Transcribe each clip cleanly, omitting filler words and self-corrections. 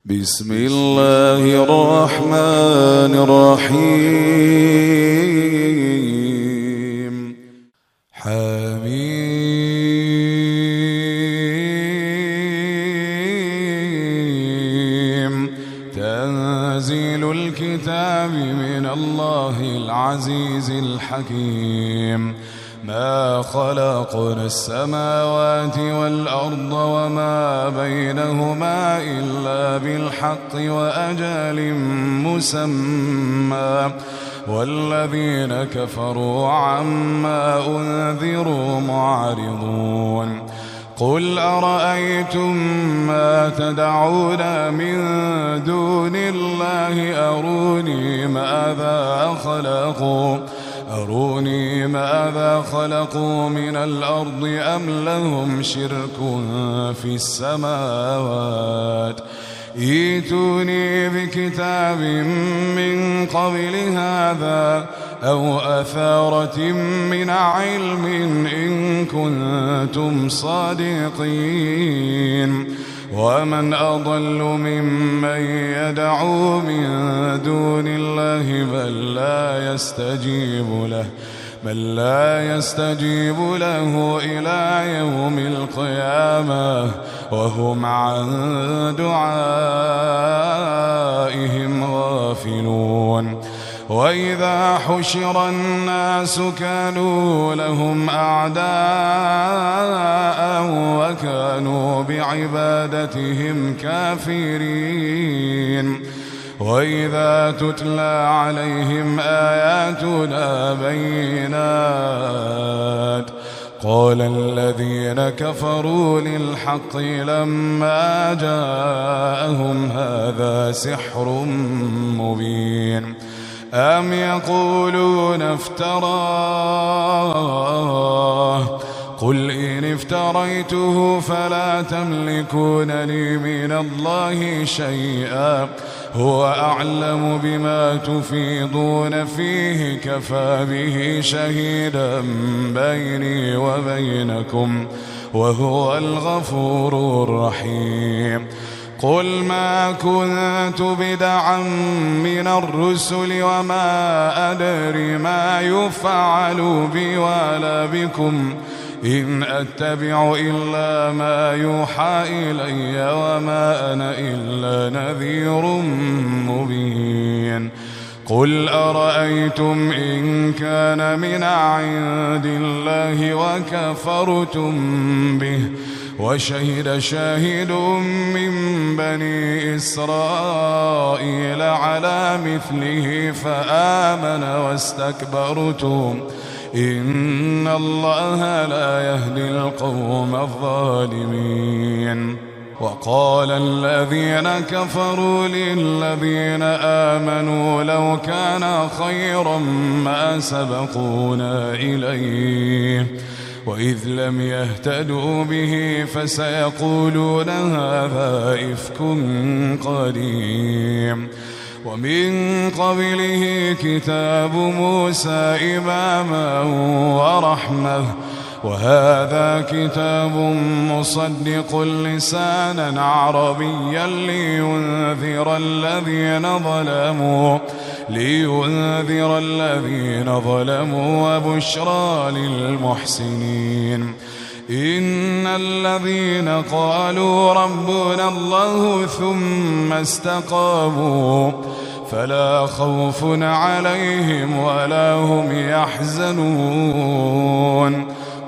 بسم الله الرحمن الرحيم. حميم. تنزيل الكتاب من الله العزيز الحكيم. ما خلقنا السماوات والأرض وما بينهما إلا بالحق وأجل مسمى، والذين كفروا عما أنذروا معرضون. قل أرأيتم ما تدعون من دون الله أروني ماذا خلقوا من الأرض أم لهم شرك في السماوات. ائتوني بكتاب من قبل هذا أو أثارة من علم إن كنتم صادقين. ومن أضل ممن يدعو من دون الله من لا يستجيب له إلى يوم القيامة وهم عن دعائهم غافلون. وإذا حشر الناس كانوا لهم أعداء وكانوا بعبادتهم كافرين. وإذا تتلى عليهم آياتنا بينات قال الذين كفروا للحق لما جاءهم هذا سحر مبين. أم يقولون افتراه قل إن افتريته فلا تملكون لي من الله شيئا هو أعلم بما تفيضون فيه كفى به شهيدا بيني وبينكم وهو الغفور الرحيم. قل ما كنت بدعا من الرسل وما أدري ما يفعل بي ولا بكم إن أتبع إلا ما يوحى إلي وما أنا إلا نذير مبين. قل أرأيتم إن كان من عند الله وكفرتم به وشهد شاهد من بني إسرائيل على مثله فآمن واستكبرتم إن الله لا يهدي القوم الظالمين. وقال الذين كفروا للذين آمنوا لو كان خيرا ما سبقونا إليه وإذ لم يهتدوا به فسيقولون هذا إفك قديم. ومن قبله كتاب موسى إماما ورحمة وهذا كتاب مصدق لسانا عربيا لينذر الذين ظلموا وبشرى للمحسنين. إن الذين قالوا ربنا الله ثم استقاموا فلا خوف عليهم ولا هم يحزنون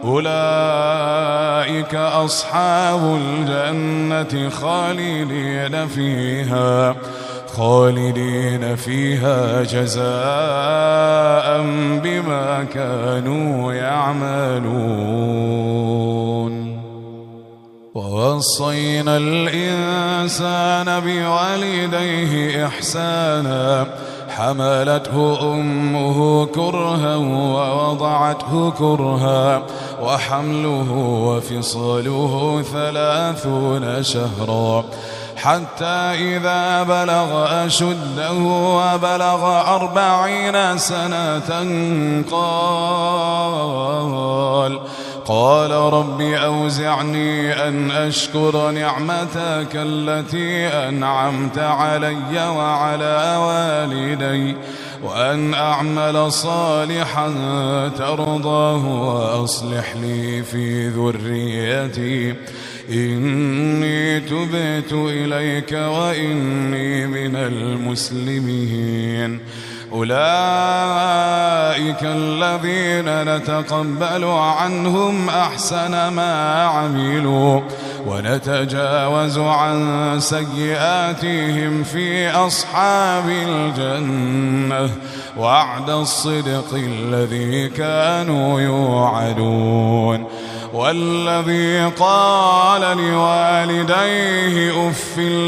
أولئك أصحاب الجنة خالدين فيها جزاء بما كانوا يعملون. ووصينا الإنسان بوالديه إحسانا حملته أمه كرها ووضعته كرها وحمله وفصاله 30 شهرا حتى إذا بلغ أشده وبلغ 40 سنة قال رب أوزعني أن أشكر نعمتك التي أنعمت علي وعلى والدي وأن أعمل صالحا ترضاه وأصلح لي في ذريتي إني تبت إليك وإني من المسلمين. أولئك الذين نتقبل عنهم أحسن ما عملوا ونتجاوز عن سيئاتهم في أصحاب الجنة وعد الصدق الذي كانوا يوعدون. والذي قال لوالديه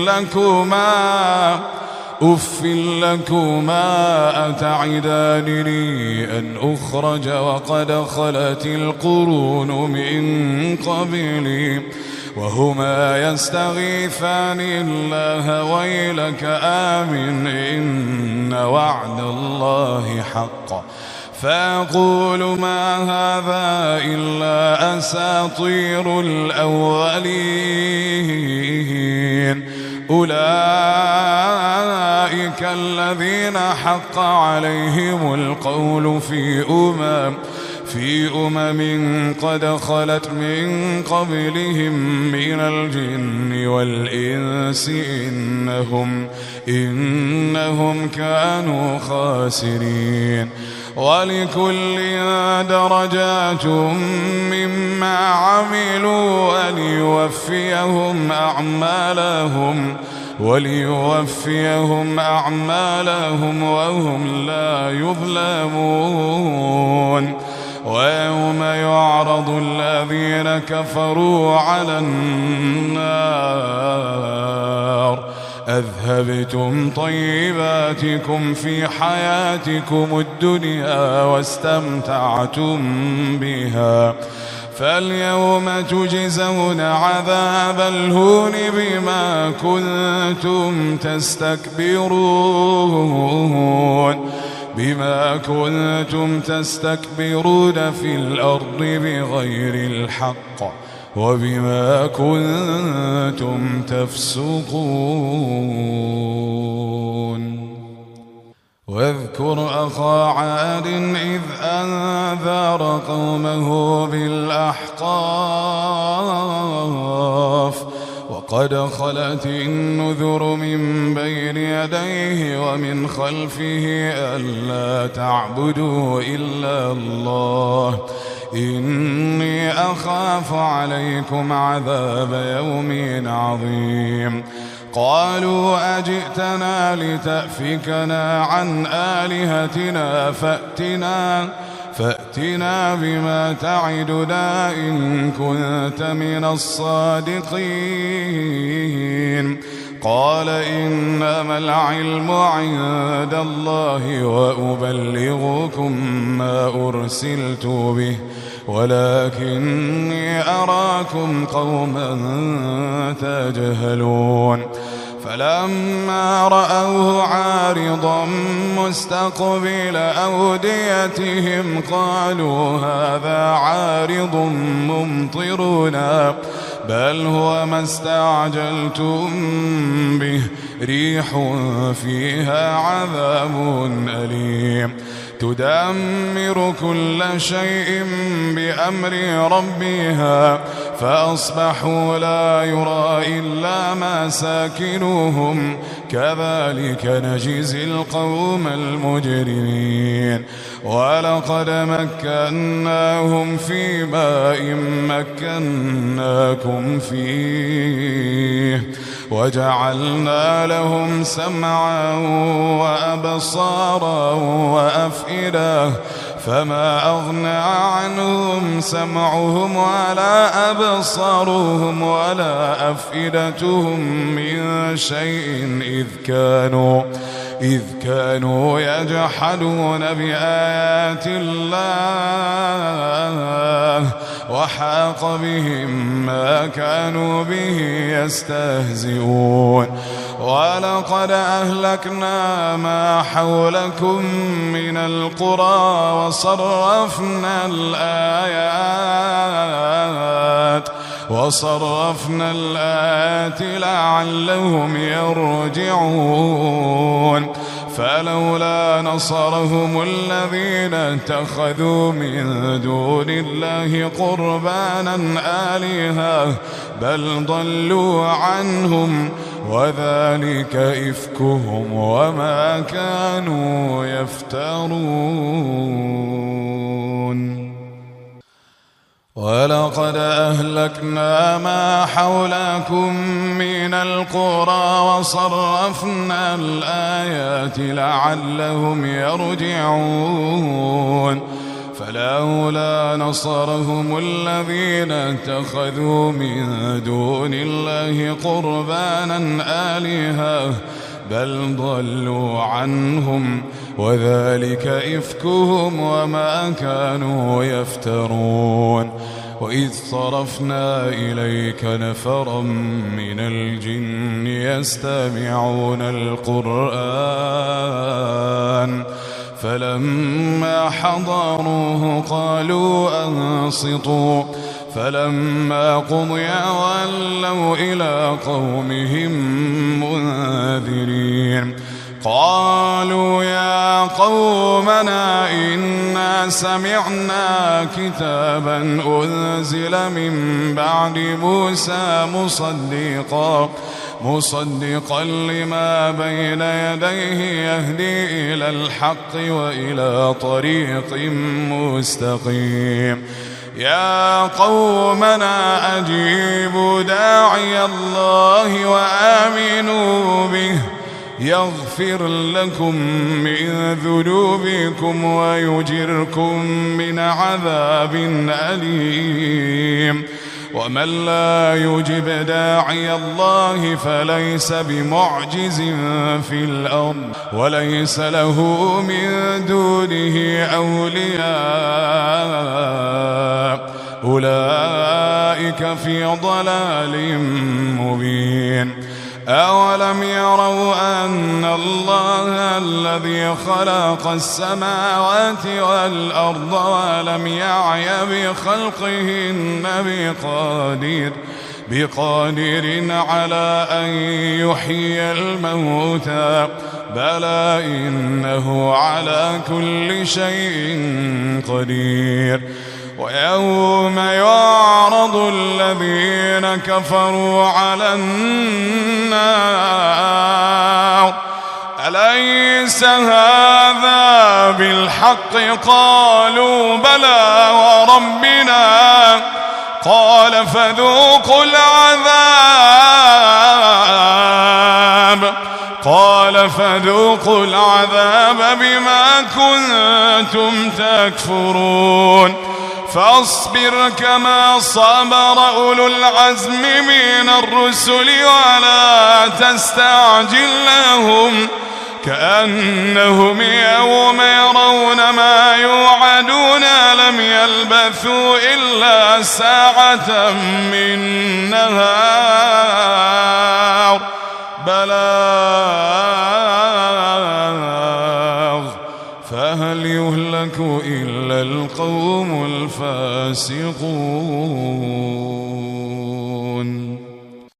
أف لكما أتعدانني أن أخرج وقد خلت القرون من قبلي وهما يستغيثان الله ويلك آمن إن وعد الله حق فأقول ما هذا إلا أساطير الأولين. أولئك الذين حق عليهم القول في أمم قد خلت من قبلهم من الجن والإنس إنهم كانوا خاسرين. ولكل درجات مما عملوا وليوفيهم أعمالهم وهم لا يظلمون. ويوم يعرض الذين كفروا على النار أذهبتم طيباتكم في حياتكم الدنيا واستمتعتم بها فاليوم تجزون عذاب الهون بما كنتم تستكبرون في الأرض بغير الحق وبما كنتم تفسقون. واذكر أخا عاد إذ أنذر قومه بالأحقاف وقد خلت النذر من بين يديه ومن خلفه ألا تعبدوا إلا الله إني أخاف عليكم عذاب يوم عظيم. قالوا أجئتنا لتأفكنا عن آلهتنا فأتنا بما تعدنا إن كنت من الصادقين. قال إنما العلم عند الله وأبلغكم ما أرسلت به ولكني أراكم قوما تجهلون. فلما رأوه عارضا مستقبل أوديتهم قالوا هذا عارض ممطرنا بل هو ما استعجلتم به ريح فيها عذاب أليم تدمر كل شيء بأمر ربها فأصبحوا لا يرى إلا مساكنهم كذلك نجزي القوم المجرمين. ولقد مكناهم في ماء مكناكم فيه وجعلنا لهم سمعا وأبصارا وأفئدة فما أغنى عنهم سمعهم ولا أبصارهم ولا أفئدتهم من شيء إذ كانوا يجحدون بآيات الله وحاق بهم ما كانوا به يستهزئون ولقد أهلكنا ما حولكم من القرى وصرفنا الآيات لعلهم يرجعون فلولا نصرهم الذين اتخذوا من دون الله قربانا آلهة بل ضلوا عنهم وذلك إفكهم وما كانوا يفترون ولقد أهلكنا ما حولكم من القرى وصرفنا الآيات لعلهم يرجعون فلولا نصرهم الذين اتخذوا من دون الله قربانا آلهة بل ضلوا عنهم وذلك إفكهم وما كانوا يفترون وإذ صرفنا إليك نفرا من الجن يستمعون القرآن فلما حضروه قالوا أنصتوا فلما قضي ولوا إلى قومهم منذرين قالوا يا قومنا إنا سمعنا كتابا أنزل من بعد موسى مصدقا لما بين يديه يهدي إلى الحق وإلى طريق مستقيم يا قومنا أجيبوا داعي الله وآمنوا به يغفر لكم من ذنوبكم ويجركم من عذاب أليم ومن لا يجب داعي الله فليس بمعجز في الأرض وليس له من دونه أولياء أولئك في ضلال مبين أولم يروا أن الله الذي خلق السماوات والأرض ولم يعي بخلقهن بقادر على أن يحيي الموتى بلى إنه على كل شيء قدير ويوم يعرض الذين كفروا على النار أليس هذا بالحق قالوا بلى وربنا قال فذوقوا العذاب بما كنتم تكفرون فاصبر كما صبر أولو العزم من الرسل ولا تستعجل لهم كأنهم يوم يرون ما يوعدون لم يلبثوا إلا ساعة من نهار بلاغ فهل يهلك إلا القوم الفاسقون